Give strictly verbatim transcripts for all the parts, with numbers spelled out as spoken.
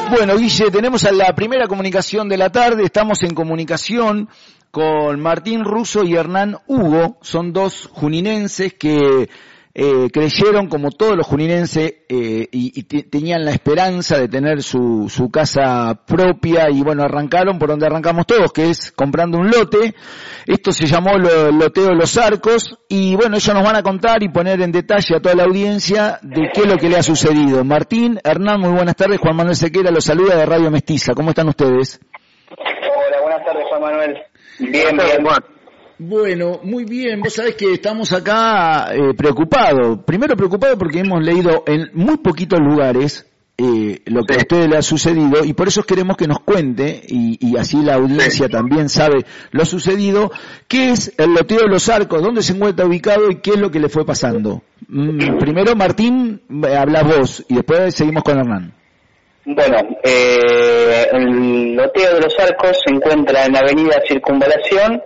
Bueno, Guille, tenemos a la primera comunicación de la tarde. Estamos en comunicación con Martín Russo y Hernán Hugo. Son dos juninenses que eh, creyeron, como todos los juninenses, eh, y, y t- tenían la esperanza de tener su, su casa propia, y bueno, arrancaron por donde arrancamos todos, que es comprando un lote. Esto se llamó lo, el loteo de los Arcos, y bueno, ellos nos van a contar y poner en detalle a toda la audiencia de qué es lo que le ha sucedido. Martín, Hernán, muy buenas tardes. Juan Manuel Sequera los saluda de Radio Mestiza. ¿Cómo están ustedes? Hola, buenas tardes, Juan Manuel. Bien, bien, Juan. Bueno, muy bien. Vos sabés que estamos acá eh, preocupados. Primero preocupados porque hemos leído en muy poquitos lugares eh, lo que sí. a ustedes le ha sucedido, y por eso queremos que nos cuente, y, y así la audiencia sí. también sabe lo sucedido, qué es el loteo de los Arcos, dónde se encuentra ubicado y qué es lo que le fue pasando. Mm, primero, Martín, habla vos, y después seguimos con Hernán. Bueno, eh, el loteo de los Arcos se encuentra en la avenida Circunvalación,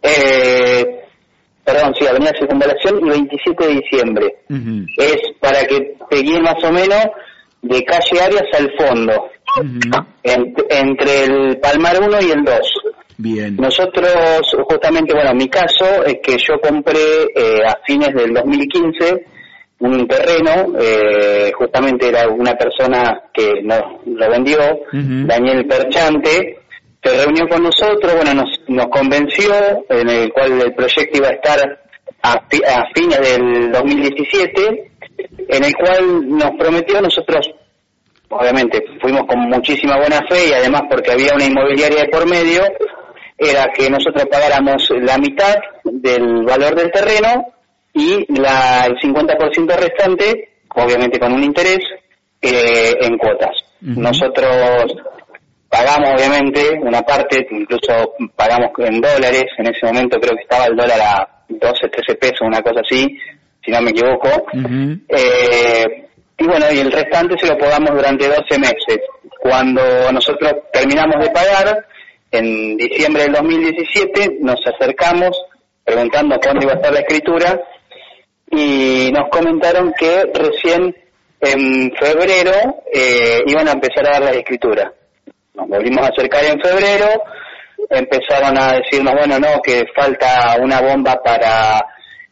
eh, perdón, sí, avenida Circunvalación y veintisiete de diciembre. Uh-huh. Es para que pegué más o menos de calle Arias al fondo, uh-huh. en, entre el Palmar uno y el dos. Bien. Nosotros, justamente, bueno, mi caso es que yo compré eh, a fines del dos mil quince un terreno, eh, justamente era una persona que nos lo vendió, uh-huh. Daniel Perchante, se reunió con nosotros, bueno, nos, nos convenció, en el cual el proyecto iba a estar a, a fines del dos mil diecisiete, en el cual nos prometió, nosotros obviamente fuimos con muchísima buena fe, y además porque había una inmobiliaria de por medio, era que nosotros pagáramos la mitad del valor del terreno y la, el cincuenta por ciento restante, obviamente con un interés, eh, en cuotas. Uh-huh. Nosotros pagamos obviamente una parte, incluso pagamos en dólares, en ese momento creo que estaba el dólar a doce, trece pesos, una cosa así, si no me equivoco. Uh-huh. Eh, y bueno, y el restante se lo pagamos durante doce meses. Cuando nosotros terminamos de pagar, en diciembre del dos mil diecisiete, nos acercamos preguntando cuándo iba a estar la escritura, y nos comentaron que recién en febrero eh, iban a empezar a dar la escritura. Nos volvimos a acercar en febrero, empezaron a decirnos, bueno, no, que falta una bomba para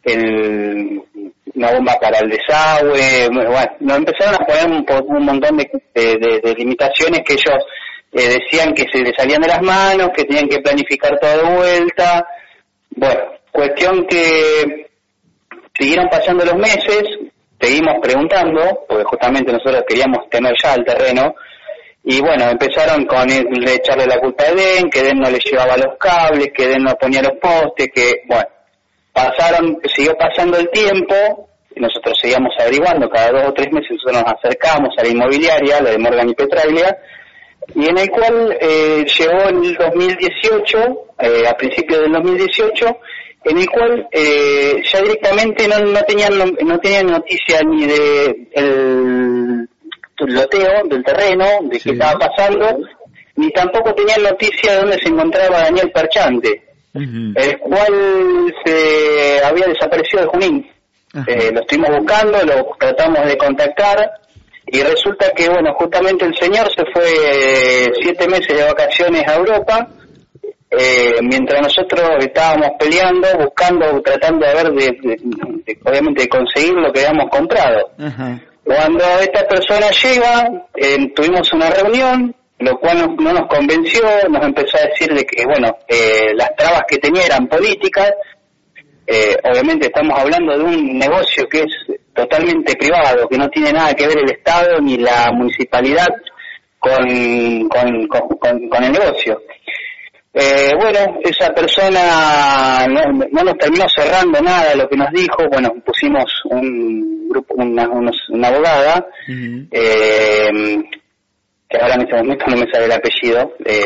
el una bomba para el desagüe. Bueno, nos empezaron a poner un, un montón de, de, de, de limitaciones que ellos eh, decían que se les salían de las manos, que tenían que planificar todo de vuelta. Bueno, cuestión que siguieron pasando los meses, seguimos preguntando, porque justamente nosotros queríamos tener ya el terreno, y bueno, empezaron con el, de echarle la culpa a Eden, que Eden no le llevaba los cables, que Eden no ponía los postes, que bueno, pasaron, siguió pasando el tiempo, y nosotros seguíamos averiguando, cada dos o tres meses nosotros nos acercábamos a la inmobiliaria, la de Morgan y Petraglia, y en el cual eh, llegó en el dos mil dieciocho, eh, a principios del dos mil dieciocho, en el cual eh, ya directamente no, no tenían no tenían noticia ni de el loteo del terreno, de sí. qué estaba pasando, ni tampoco tenían noticia de dónde se encontraba Daniel Perchante, uh-huh. el cual se había desaparecido de Junín. Uh-huh. Eh, lo estuvimos buscando, lo tratamos de contactar, y resulta que, bueno, justamente el señor se fue eh, siete meses de vacaciones a Europa, eh, mientras nosotros estábamos peleando, buscando, tratando de ver, de, de, de, obviamente, de conseguir lo que habíamos comprado. Uh-huh. Cuando esta persona llega, eh, tuvimos una reunión, lo cual no, no nos convenció, nos empezó a decir de que, bueno, eh, las trabas que tenía eran políticas. Eh, obviamente estamos hablando de un negocio que es totalmente privado, que no tiene nada que ver el Estado ni la municipalidad con, con, con, con, con el negocio. Eh, bueno, esa persona no, no nos terminó cerrando nada de lo que nos dijo. Bueno, pusimos un grupo, una, unos, una abogada, uh-huh. eh, que ahora en este momento no me sale el apellido. Eh,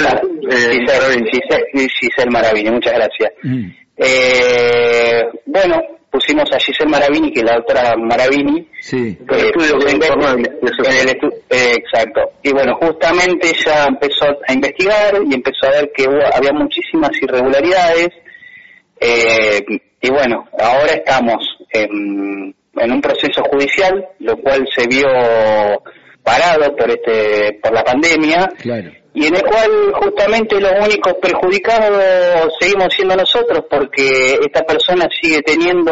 Giselle Maravini, muchas gracias. Uh-huh. Eh, bueno, pusimos a Giselle Maravini, que es la doctora Maravini, sí, que eh, estudio en, en, en el estu- eh, exacto. Y bueno, justamente ella empezó a investigar y empezó a ver que hubo, había muchísimas irregularidades, eh, y bueno, ahora estamos en, en un proceso judicial, lo cual se vio parado cerrado por este por la pandemia, claro. y en el cual justamente los únicos perjudicados seguimos siendo nosotros, porque esta persona sigue teniendo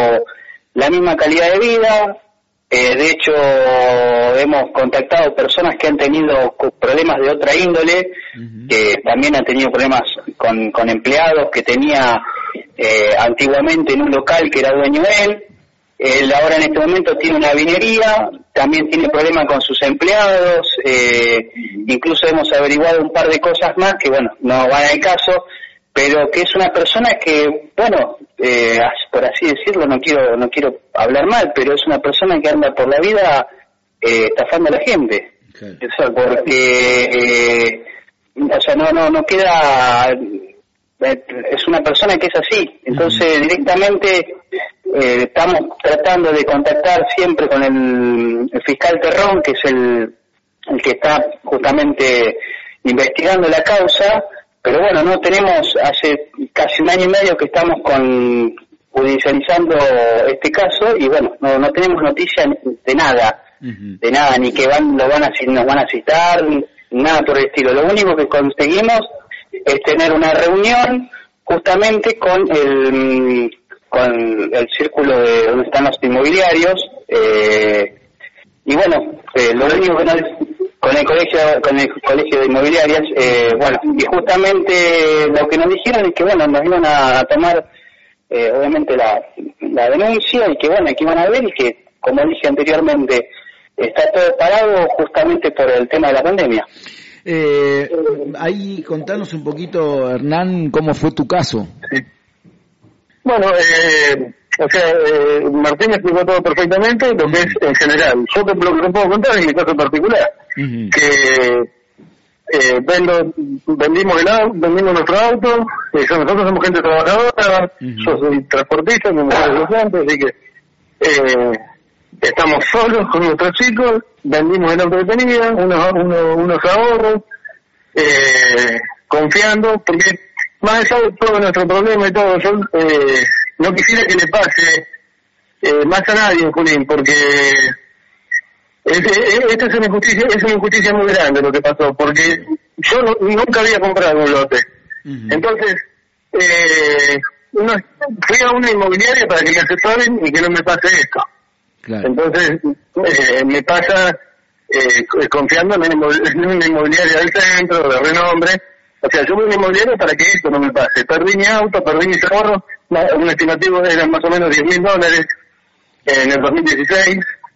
la misma calidad de vida. Eh, de hecho, hemos contactado personas que han tenido problemas de otra índole, uh-huh. que también han tenido problemas con, con empleados que tenía eh, antiguamente en un local que era dueño él. Él ahora en este momento tiene una vinería, también tiene problemas con sus empleados, eh, incluso hemos averiguado un par de cosas más que, bueno, no van al caso, pero que es una persona que, bueno, eh, por así decirlo, no quiero no quiero hablar mal, pero es una persona que anda por la vida eh, estafando a la gente. Okay. O sea, porque, eh, o sea, no no no queda, eh, es una persona que es así. Entonces, uh-huh. directamente eh, estamos tratando de contactar siempre con el, el fiscal Terrón, que es el, el que está justamente investigando la causa. Pero bueno, no tenemos, hace casi un año y medio que estamos con judicializando este caso y bueno, no, no tenemos noticia de nada, uh-huh. de nada, ni que van lo van a nos van a citar, ni nada por el estilo. Lo único que conseguimos es tener una reunión justamente con el con el círculo de donde están los inmobiliarios, eh, y bueno, eh, lo único que nos con el colegio con el colegio de inmobiliarias, eh, bueno, y justamente lo que nos dijeron es que bueno, nos iban a tomar eh, obviamente la, la denuncia y que bueno, que iban a ver y que, como dije anteriormente, está todo parado justamente por el tema de la pandemia. Eh, ahí contanos un poquito, Hernán, cómo fue tu caso. Sí. Bueno, eh, o sea, eh, Martín explicó todo perfectamente, lo que es en general. Yo te, lo que te puedo contar es mi caso particular, uh-huh. que eh, vendo, vendimos el auto, vendimos nuestro auto, eh, nosotros somos gente trabajadora, uh-huh. yo soy transportista, mi mujer es docente, así que eh, estamos solos con nuestros chicos, vendimos el auto que tenía, unos, unos, unos ahorros, eh, confiando, porque más allá de todo nuestro problema y todo, yo eh, no quisiera que le pase eh, más a nadie en Junín, porque es, es, esta es una injusticia, es una injusticia muy grande lo que pasó, porque yo no, nunca había comprado un lote. Uh-huh. Entonces, eh, uno, fui a una inmobiliaria para que me asesoren y que no me pase esto. Claro. Entonces, eh, me pasa eh, confiando en una inmobiliaria del centro, de renombre. O sea, yo voy a una inmobiliaria para que esto no me pase. Perdí mi auto, perdí mis ahorros, un estimativo eran más o menos diez mil dólares en el dos mil dieciséis.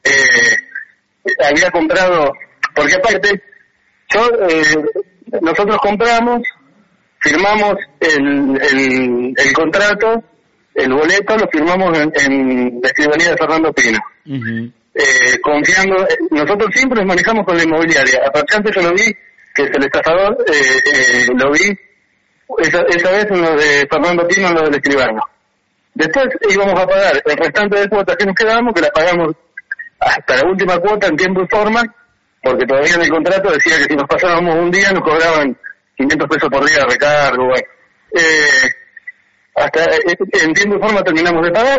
Eh, había comprado, porque aparte, yo eh, nosotros compramos, firmamos el, el, el contrato, el boleto, lo firmamos en, en la escribanía de Fernando Pino. Uh-huh. Eh, confiando, nosotros siempre nos manejamos con la inmobiliaria. Aparte, antes yo lo vi, que es el estafador, eh, eh, lo vi esa, esa vez en lo de Fernando Pino, en lo del escribano. Después íbamos a pagar el restante de cuotas que nos quedábamos, que la pagamos hasta la última cuota en tiempo y forma, porque todavía en el contrato decía que si nos pasábamos un día nos cobraban quinientos pesos por día de recargo. Bueno. Eh, hasta eh, en tiempo y forma terminamos de pagar,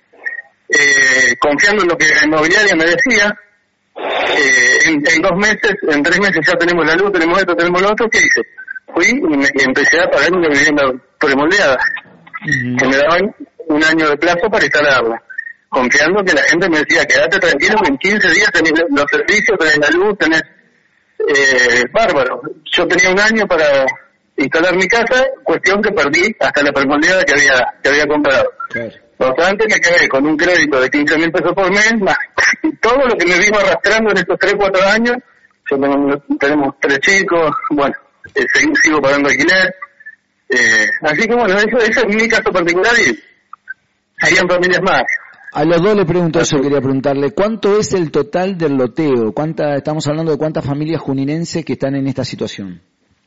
eh, confiando en lo que la inmobiliaria me decía. Eh, en, en dos meses, en tres meses ya tenemos la luz, tenemos esto, tenemos lo otro. ¿Qué hice? Fui y, me, y empecé a pagar una vivienda premoldeada, uh-huh. que me daban un año de plazo para instalarla, confiando que la gente me decía, quédate tranquilo que en quince días tenés los servicios, tenés la luz, tenés eh, bárbaro. Yo tenía un año para instalar mi casa, cuestión que perdí hasta la premoldeada que había, que había comprado. Claro. No obstante, me quedé con un crédito de quince mil pesos por mes, más todo lo que me vino arrastrando en estos tres, cuatro años. Yo tengo, tenemos tres chicos, bueno, eh, sigo, sigo pagando alquiler. Eh, así que bueno, eso, ese es mi caso particular y harían familias más. A los dos le pregunto eso, quería preguntarle, ¿cuánto es el total del loteo? ¿Cuánta, estamos hablando de cuántas familias juninenses que están en esta situación?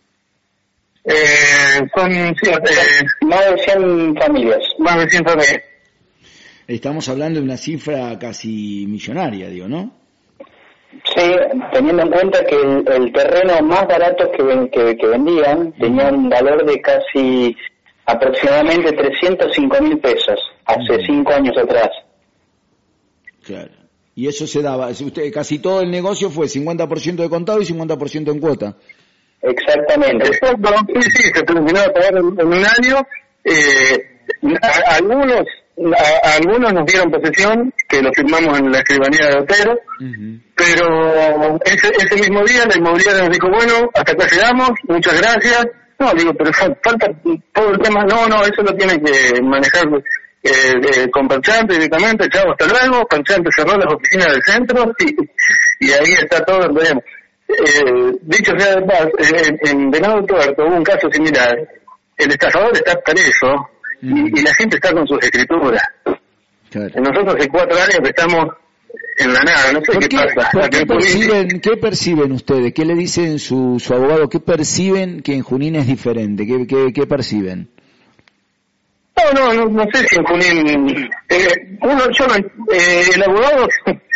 Eh, son sí, eh, más de cien familias. Más de cien familias. Estamos hablando de una cifra casi millonaria, digo, ¿no? Sí, teniendo en cuenta que el, el terreno más barato que, ven, que, que vendían tenía un valor de casi aproximadamente trescientos cinco mil pesos, hace cinco años atrás. Claro. Y eso se daba, usted casi todo el negocio fue cincuenta por ciento de contado y cincuenta por ciento en cuota. Exactamente. Exacto, sí, sí, se terminó de pagar en, en un año. Eh, a, algunos a, a algunos nos dieron posesión, que lo firmamos en la escribanía de Otero, uh-huh. pero ese, ese mismo día la inmobiliaria nos dijo, bueno, hasta acá llegamos, muchas gracias. No, digo, pero falta todo el tema, no, no, eso lo tiene que manejar eh, eh, con Perchante directamente, chao, hasta luego. Perchante cerró las oficinas del centro y, y ahí está todo, veremos. Eh, dicho sea de paz, eh, en Venado Tuerto hubo un caso similar. El estafador está preso mm. y, y la gente está con sus escrituras. Claro. Nosotros hace cuatro años que estamos en la nada, no sé qué, qué pasa. ¿Qué perciben, ¿Qué perciben ustedes? ¿Qué le dicen su, su abogado? ¿Qué perciben que en Junín es diferente? ¿Qué, qué, qué perciben? No, no, no, no sé si en Junín... Eh, uno, yo no, eh, el abogado...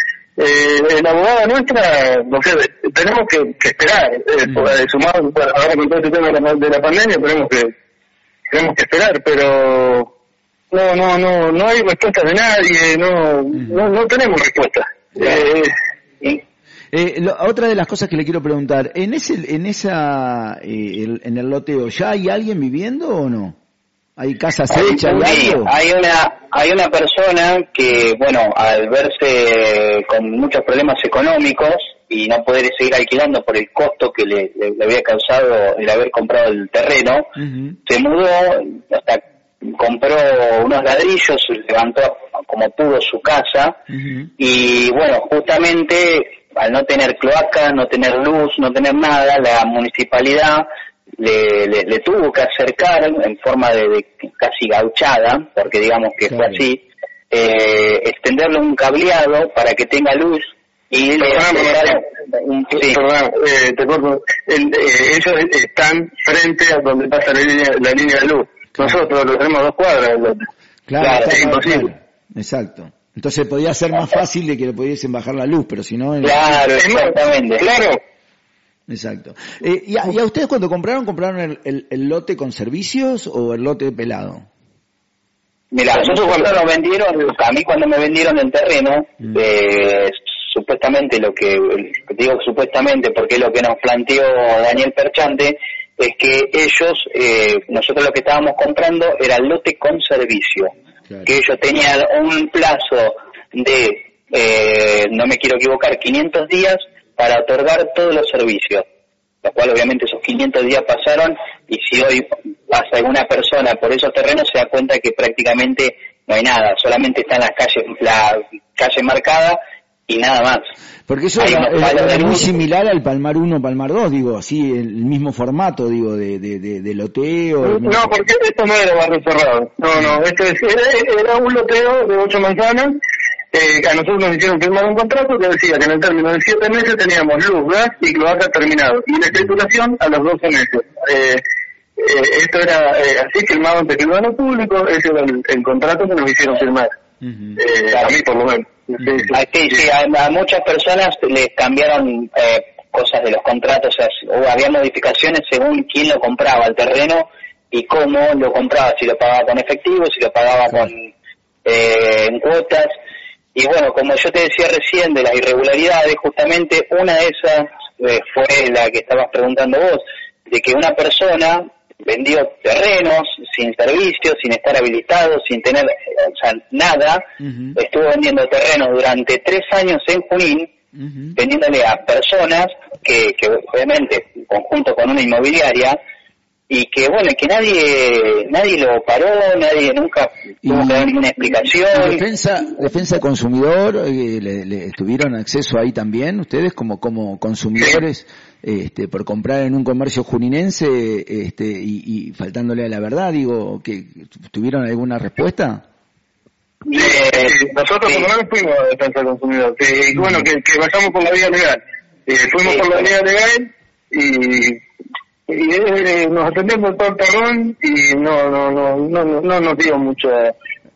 Eh, la abogada nuestra, no sé, tenemos que, que esperar, eh, mm. por, sumado ahora con todo este tema de la, de la pandemia, tenemos que tenemos que esperar, pero no no no no hay respuesta de nadie, no mm. no, no tenemos respuesta. Eh, y, eh, lo, otra de las cosas que le quiero preguntar, en ese en esa eh, el, en el loteo, ¿ya hay alguien viviendo o no? ¿Hay casas hechas? Sí, hay una hay una persona que, bueno, al verse con muchos problemas económicos y no poder seguir alquilando por el costo que le, le, le había causado el haber comprado el terreno, uh-huh. se mudó, hasta compró unos ladrillos, levantó como pudo su casa, uh-huh. y bueno, justamente al no tener cloacas, no tener luz, no tener nada, la municipalidad Le, le, le tuvo que acercar en forma de, de casi gauchada, porque digamos que claro. fue así, eh, extenderle un cableado para que tenga luz y le acercaron un... Sí. Perdón, eh, te corto. El, eh, ellos están frente a donde pasa la línea, la línea de luz. Claro. Nosotros lo tenemos a dos cuadras. Claro, claro, es imposible. Claro. Exacto. Entonces podía ser más fácil de que le pudiesen bajar la luz, pero si no... Claro, exactamente. Claro. Exacto. Eh, y, a, ¿Y a ustedes cuando compraron, compraron el, el, el lote con servicios o el lote pelado? Mira, nosotros cuando nos vendieron, a mí cuando me vendieron el terreno, mm. eh, supuestamente lo que, digo supuestamente porque lo que nos planteó Daniel Perchante, es que ellos, eh, nosotros lo que estábamos comprando era el lote con servicio, claro. que ellos tenían un plazo de, eh, no me quiero equivocar, quinientos días, para otorgar todos los servicios, lo cual obviamente esos quinientos días pasaron y si hoy pasa alguna persona por esos terrenos se da cuenta que prácticamente no hay nada, solamente están las calles, la calle marcada y nada más. Porque eso es, es, es muy similar al Palmar uno, Palmar dos, digo, así, el mismo formato, digo, de, de, de, de loteo. No, porque esto no era barrio cerrado, no, no, esto es, era, era un loteo de ocho manzanas. Eh, a nosotros nos hicieron firmar un contrato que decía que en el término de siete meses teníamos luz, gas y cloaca terminado, y la escrituración a los doce meses. Eh, eh, esto era eh, así firmado ante el ciudadano público, ese era el, el contrato que nos hicieron firmar. Uh-huh. Eh, a mí por lo menos. Uh-huh. Sí, sí, sí, sí a, a muchas personas les cambiaron eh, cosas de los contratos, o sea, o había modificaciones según quién lo compraba el terreno y cómo lo compraba, si lo pagaba con efectivo, si lo pagaba uh-huh. con eh, en cuotas. Y bueno, como yo te decía recién de las irregularidades, justamente una de esas eh, fue la que estabas preguntando vos, de que una persona vendió terrenos sin servicios, sin estar habilitado, sin tener, o sea, nada, uh-huh. estuvo vendiendo terrenos durante tres años en Junín, uh-huh. vendiéndole a personas que, que obviamente, en conjunto con una inmobiliaria, y que bueno, que nadie nadie lo paró, nadie nunca tuvo que dar ninguna explicación. Defensa defensa del consumidor, eh, le, le tuvieron acceso ahí también ustedes como como consumidores este por comprar en un comercio juninense este y, y faltándole a la verdad, digo, que tuvieron alguna respuesta. Eh, nosotros sí. por lo menos fuimos a defensa del consumidor, que, bueno, que, que vayamos por la vía legal, eh, fuimos sí, por la vía legal y y eh, nos atendemos todo el terrón y no no no no no, no nos dio mucha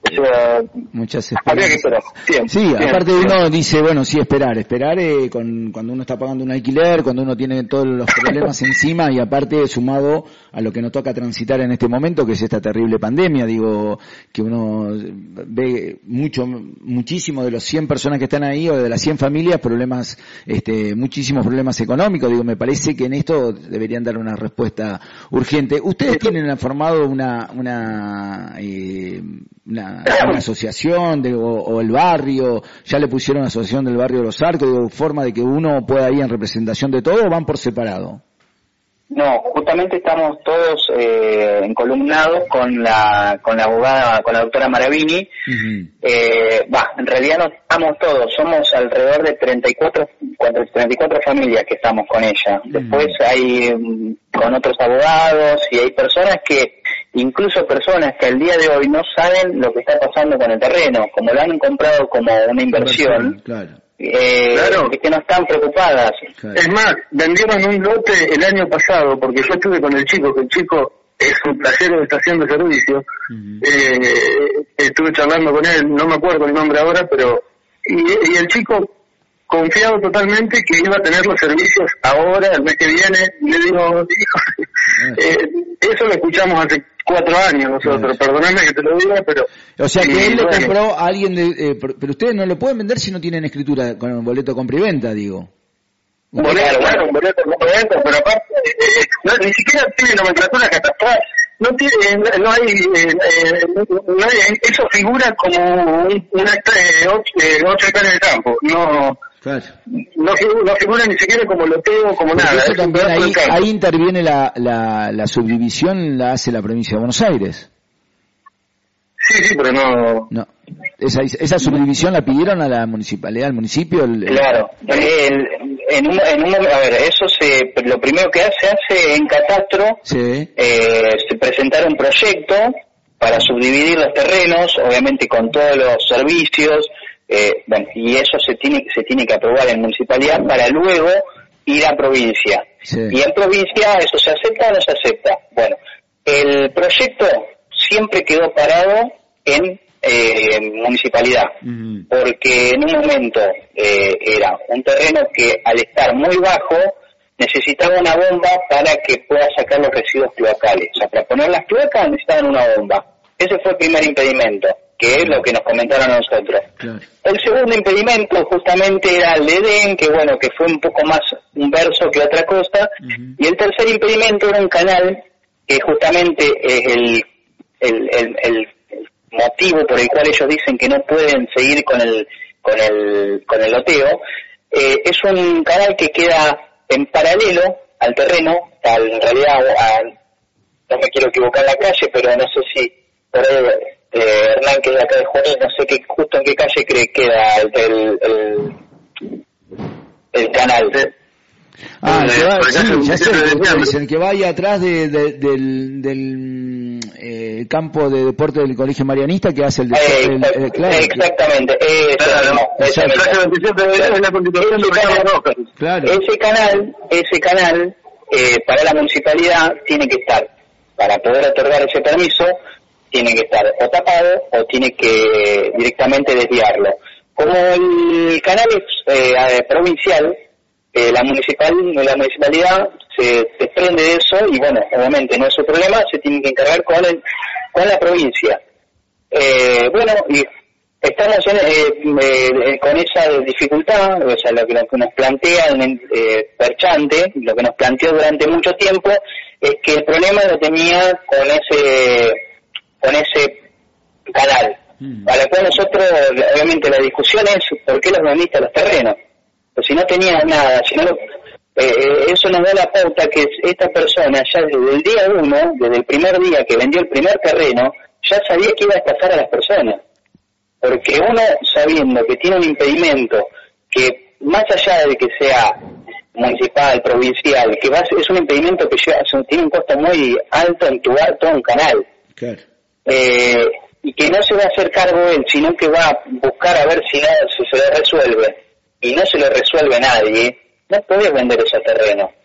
O sea, muchas habría que esperar. Bien, sí, bien, aparte bien. uno dice, bueno, sí, esperar, esperar eh, con, cuando uno está pagando un alquiler, cuando uno tiene todos los problemas encima y aparte sumado a lo que nos toca transitar en este momento, que es esta terrible pandemia, digo, que uno ve mucho, muchísimo de los cien personas que están ahí o de las cien familias, problemas, este, muchísimos problemas económicos, digo, me parece que en esto deberían dar una respuesta urgente. ¿Ustedes tienen formado una, una, eh, una, una asociación de, o, o el barrio, ya le pusieron asociación del barrio de Los Arcos, de forma de que uno pueda ir en representación de todo, o van por separado? No, justamente estamos todos eh, encolumnados con la con la abogada, con la doctora Maravini. Uh-huh. eh, bah, en realidad no estamos todos, somos alrededor de treinta y cuatro familias que estamos con ella. Uh-huh. Después hay um, con otros abogados y hay personas que, incluso personas que al día de hoy no saben lo que está pasando con el terreno, como lo han comprado como una inversión. Claro. Eh, claro. que no están preocupadas. Claro. Es más, vendieron un lote el año pasado, porque yo estuve con el chico, que el chico es un playero de estación de servicio. Uh-huh. eh, estuve charlando con él, no me acuerdo el nombre ahora, pero y, y el chico confiado totalmente que iba a tener los servicios ahora, el mes que viene. Le digo, hijo, uh-huh. eh, eso lo escuchamos hace cuatro años nosotros, claro. Perdóname que te lo diga, pero... O sea, que él le compró a alguien de... Eh, pero ustedes no lo pueden vender si no tienen escritura con el boleto compra y venta, digo. Un boleto, bueno, un boleto compra y venta, pero aparte, eh, no, ni siquiera tiene nomenclatura catastral, no tiene, no hay, eh, eh, no hay, eso figura como un, una eh, ocho, eh, ocho hectáreas de campo, no... Claro. No, no figura ni siquiera como loteo, como porque nada. Eso también ahí, ahí interviene la, la, la subdivisión, la hace la provincia de Buenos Aires. Sí, sí, pero no... No. Esa, esa subdivisión la pidieron a la municipalidad, al municipio. El, claro. El, en un, en un, a ver, eso se, lo primero que hace, hace en catastro, sí. eh, se presentar un proyecto para subdividir los terrenos, obviamente con todos los servicios. Eh, bueno, y eso se tiene se tiene que aprobar en municipalidad para luego ir a provincia. Sí. Y en provincia eso se acepta o no se acepta. Bueno, el proyecto siempre quedó parado en eh, municipalidad, uh-huh. porque en un momento eh, era un terreno que al estar muy bajo necesitaba una bomba para que pueda sacar los residuos cloacales. O sea, para poner las cloacas necesitaban una bomba. Ese fue el primer impedimento, que es lo que nos comentaron a nosotros. Claro. El segundo impedimento justamente era el de Edén, que bueno, que fue un poco más un verso que otra cosa, uh-huh. Y el tercer impedimento era un canal, que justamente es el, el, el, el motivo por el cual ellos dicen que no pueden seguir con el, con el, con el loteo. Eh, es un canal que queda en paralelo al terreno, al, en realidad, a, no me quiero equivocar en la calle, pero no sé si por ahí, Eh, Hernán, que es de acá de Junín, no sé qué, justo en qué calle cree que queda el, el, el, el canal. Ah, el que va, sí, ya sé, el, el que vaya atrás de, de, del, del eh, campo de deporte del Colegio Marianista, que hace el... De, eh, el, el, el claro, exactamente, eh, claro, no, ese, claro. ese canal, ese canal eh, para la municipalidad tiene que estar, para poder otorgar ese permiso, tiene que estar o tapado o tiene que directamente desviarlo. Como el canal es eh, provincial, eh, la municipal la municipalidad se desprende de eso y bueno, obviamente no es su problema, se tiene que encargar con el, con la provincia. Eh, bueno, y estamos en, eh, eh, con esa dificultad, o sea, lo que, lo que nos plantea el eh, Perchante, lo que nos planteó durante mucho tiempo, es que el problema lo tenía con ese con ese canal, mm. a la cual nosotros, obviamente la discusión es por qué los vendiste a los terrenos, pues si no tenías nada, si no, eh, eso nos da la pauta que esta persona ya desde el día uno, desde el primer día que vendió el primer terreno, ya sabía que iba a estafar a las personas, porque uno sabiendo que tiene un impedimento que más allá de que sea municipal, provincial, que va a ser, es un impedimento que lleva, tiene un costo muy alto en tubar todo un canal. Claro. Eh, y que no se va a hacer cargo él, sino que va a buscar a ver si, no, si se le resuelve, y no se le resuelve a nadie, no podés vender ese terreno.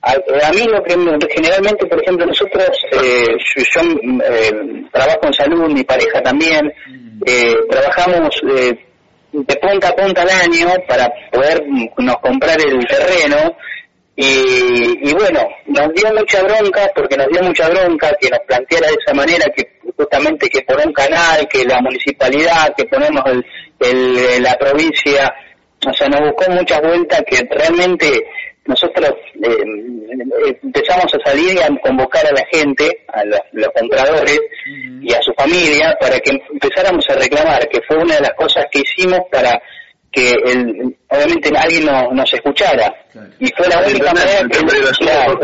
A, a mí lo que generalmente, por ejemplo, nosotros, eh, yo, yo eh, trabajo en salud, mi pareja también, eh, trabajamos eh, de punta a punta al año para poder nos comprar el terreno y, y bueno, nos dio mucha bronca, porque nos dio mucha bronca que nos planteara de esa manera, que justamente que por un canal, que la municipalidad, que ponemos el, el, la provincia, o sea, nos buscó muchas vueltas que realmente nosotros eh, empezamos a salir y a convocar a la gente, a los, los compradores uh-huh. y a su familia para que empezáramos a reclamar, que fue una de las cosas que hicimos para que el, obviamente alguien nos, nos escuchara. Claro. Y fue la única manera que... Claro,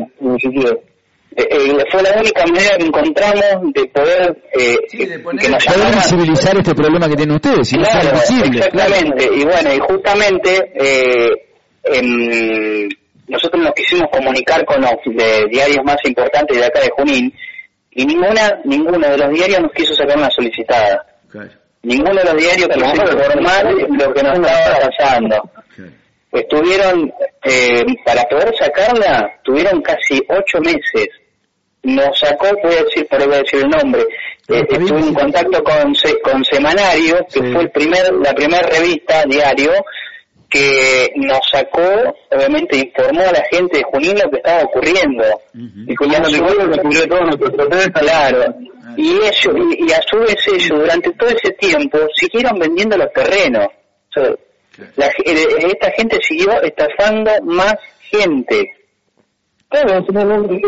eh, eh, fue la única manera que encontramos de poder... Eh, sí, de poner, que nos poder visibilizar este problema que tienen ustedes. Si claro, no es visible, exactamente. Claro. Y bueno, y justamente... Eh, Eh, nosotros nos quisimos comunicar con los de diarios más importantes de acá de Junín y ninguna ninguno de los diarios nos quiso sacar una solicitada. Okay. Ninguno de los diarios quiso informar lo que nos estaba pasando. Okay. Estuvieron, eh, para poder sacarla, tuvieron casi ocho meses. Nos sacó, voy a decir, por voy a decir el nombre, eh, estuve en contacto con con Semanario, que sí. fue el primer la primera revista, diario, que nos sacó, obviamente informó a la gente de Junín lo que estaba ocurriendo. Uh-huh. Y como nos ocurrió, que ocurrió todo nuestro proceso, claro. Uh-huh. Y ellos, y, y a su vez ellos, durante todo ese tiempo, siguieron vendiendo los terrenos. O sea, okay. la, esta gente siguió estafando más gente. Claro, es muy,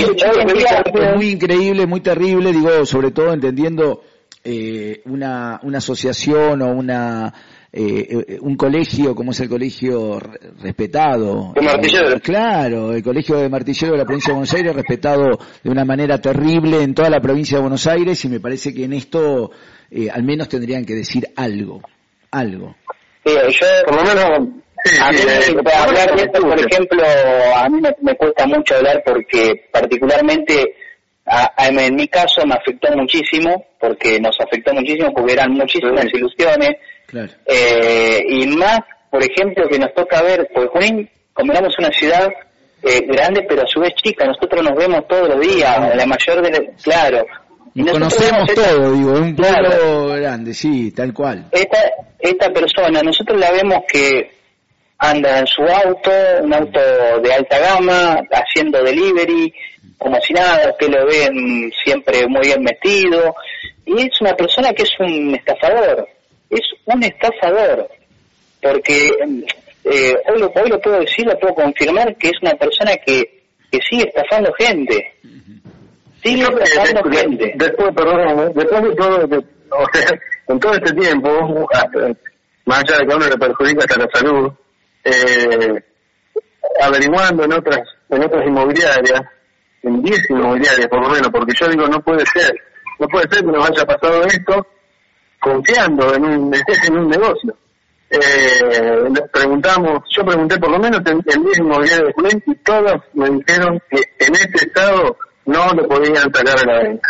muy, muy increíble, muy terrible, digo, sobre todo entendiendo eh, una, una asociación o una... Eh, un colegio como es el colegio respetado de Martillero. Eh, claro, el colegio de Martillero de la provincia de Buenos Aires, respetado de una manera terrible en toda la provincia de Buenos Aires, y me parece que en esto eh, al menos tendrían que decir algo, algo. Sí, yo por lo menos sí, a mí sí, me, hablar de esto, por ejemplo, a mí me, me cuesta mucho hablar porque particularmente a, a, en mi caso me afectó muchísimo, porque nos afectó muchísimo porque eran muchísimas sí. ilusiones. Claro. Eh, y más, por ejemplo, que nos toca ver, porque Junín, como éramos una ciudad eh, grande, pero a su vez chica, nosotros nos vemos todos los días, claro. la mayor de la, claro. Y nos conocemos todo, digo, es un pueblo claro. grande, sí, tal cual. Esta, esta persona, nosotros la vemos que anda en su auto, un auto de alta gama, haciendo delivery, como si nada, usted lo ven siempre muy bien vestido, y es una persona que es un estafador. Es un estafador, porque eh, hoy, lo, hoy lo puedo decir, lo puedo confirmar, que es una persona que, que sigue estafando gente. Sigue Yo, estafando de, gente. De, después, perdón, después de todo, de, o sea, en todo este tiempo, hasta, más allá de que a uno le perjudica hasta la salud, eh, averiguando en otras, en otras inmobiliarias, en diez inmobiliarias por lo menos, porque yo digo, no puede ser, no puede ser que nos haya pasado esto, confiando en un, en un negocio. Eh, les preguntamos, yo pregunté por lo menos en el mismo día de Junín y todos me dijeron que en este estado no lo podían sacar a la venta.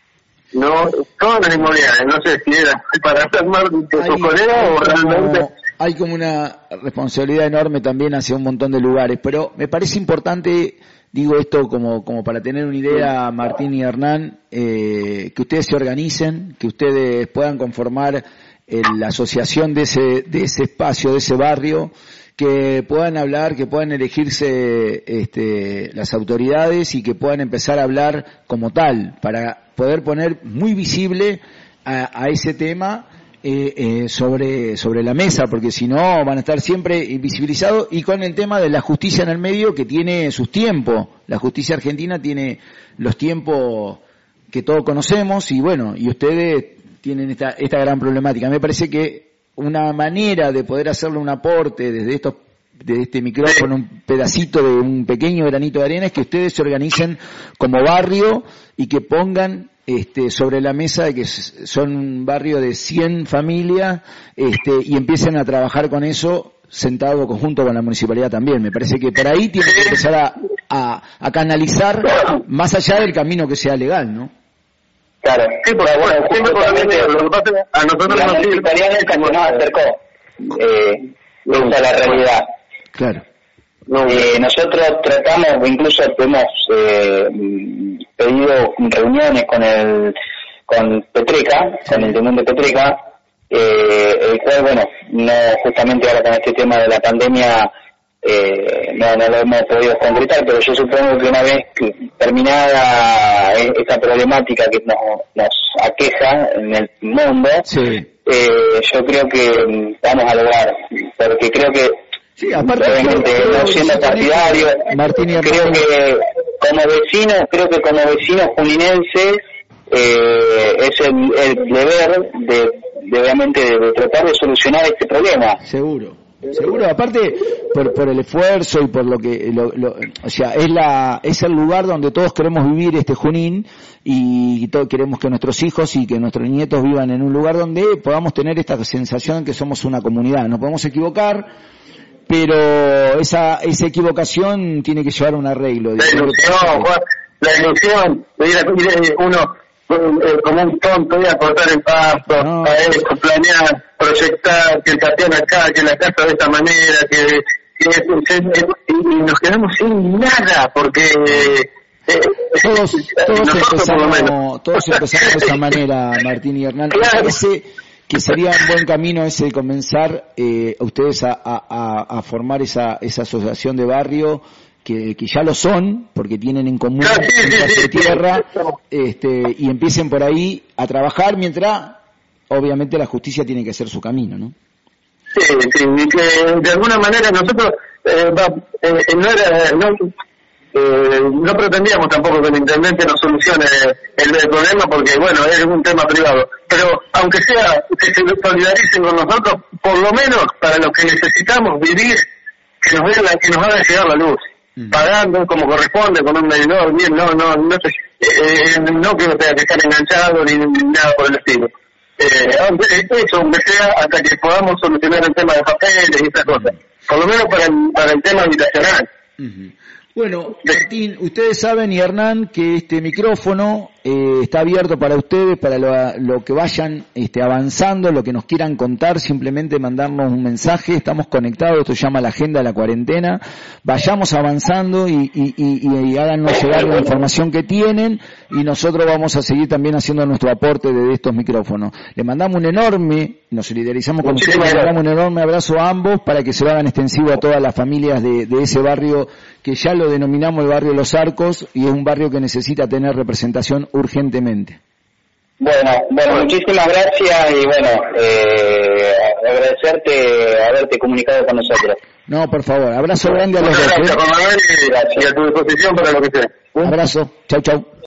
No, todas las inmobiliarias, no sé si era para hacer más de su colega o realmente... Hay como una responsabilidad enorme también hacia un montón de lugares, pero me parece importante... Digo esto como como para tener una idea, Martín y Hernán, eh, que ustedes se organicen, que ustedes puedan conformar eh, la asociación de ese de ese espacio, de ese barrio, que puedan hablar, que puedan elegirse este, las autoridades y que puedan empezar a hablar como tal, para poder poner muy visible a, a ese tema. Eh, eh, sobre sobre la mesa, porque si no van a estar siempre invisibilizados, y con el tema de la justicia en el medio, que tiene sus tiempos. La justicia argentina tiene los tiempos que todos conocemos, y bueno, y ustedes tienen esta esta gran problemática. Me parece que una manera de poder hacerle un aporte desde estos de este micrófono, un pedacito de un pequeño granito de arena, es que ustedes se organicen como barrio y que pongan este sobre la mesa de que son un barrio de cien familias, este y empiecen a trabajar con eso sentado conjunto con la municipalidad también. Me parece que por ahí tiene que empezar a, a, a canalizar más allá del camino que sea legal, ¿no? Claro, sí, porque bueno, justamente lo que pasa a nosotros la municipalidad nos acercó eh, a la realidad. Claro. No. Eh, nosotros tratamos, incluso hemos eh, pedido reuniones con el con Petreca, con el Timón de Petreca, eh, el cual, bueno, no justamente ahora con este tema de la pandemia eh, no, no lo hemos podido concretar, pero yo supongo que una vez que terminada esta problemática que nos, nos aqueja en el mundo, sí. eh, yo creo que vamos a lograr, porque creo que sí, aparte, obviamente creo, no siendo partidario, Martín y creo que como vecinos, creo que como vecinos juninenses eh, es el, el deber de, de obviamente de tratar de solucionar este problema. Seguro. Seguro, aparte por, por el esfuerzo y por lo que, lo, lo, o sea, es la, es el lugar donde todos queremos vivir este Junín y todos queremos que nuestros hijos y que nuestros nietos vivan en un lugar donde podamos tener esta sensación de que somos una comunidad. Nos podemos equivocar, pero esa, esa equivocación tiene que llevar un arreglo. La ilusión, Juan, la ilusión de ir a, uno eh, como un tonto ir a cortar el pasto, no. a eso, planear, proyectar, que el cartel acá, que la casa de esta manera, que, que, que y nos quedamos sin nada, porque eh, todos, todos empezamos, todos empezamos de esa manera, Martín y Hernán. Claro. Parece que sería un buen camino ese de comenzar eh, a ustedes a, a, a formar esa, esa asociación de barrio, que, que ya lo son, porque tienen en común sí, sí, sí, sí, de tierra, sí. este, y empiecen por ahí a trabajar mientras, obviamente, la justicia tiene que hacer su camino, ¿no? Sí, sí, y que de alguna manera nosotros eh, va, eh, no era, no, eh, no pretendíamos tampoco que el intendente nos solucione el, el problema, porque bueno, es un tema privado, pero aunque sea que se solidaricen con nosotros, por lo menos para los que necesitamos vivir, que nos den la, que nos hagan llegar la luz. Pagando como corresponde con un medidor, bien, no, no, no, eh, no que no tenga que estar enganchado ni, ni nada por el estilo. Eh, eso, aunque sea hasta que podamos solucionar el tema de papeles y esas cosas. Por lo menos para el, para el tema habitacional. Uh-huh. Bueno, Martín, ustedes saben, y Hernán, que este micrófono eh, está abierto para ustedes, para lo, lo que vayan este, avanzando, lo que nos quieran contar, simplemente mandarnos un mensaje. Estamos conectados, esto se llama la agenda de la cuarentena. Vayamos avanzando y, y, y, y háganos llegar la información que tienen, y nosotros vamos a seguir también haciendo nuestro aporte de estos micrófonos. Le mandamos un enorme, nos solidarizamos con ustedes, le mandamos un enorme abrazo a ambos para que se lo hagan extensivo a todas las familias de, de ese barrio que ya lo denominamos el barrio Los Arcos, y es un barrio que necesita tener representación urgentemente. Bueno, bueno, muchísimas gracias y bueno, eh, agradecerte haberte comunicado con nosotros. No, por favor, abrazo grande a los dos. Muchas gracias, Juan Manuel, y a tu disposición para lo que sea. Un abrazo, chau chau.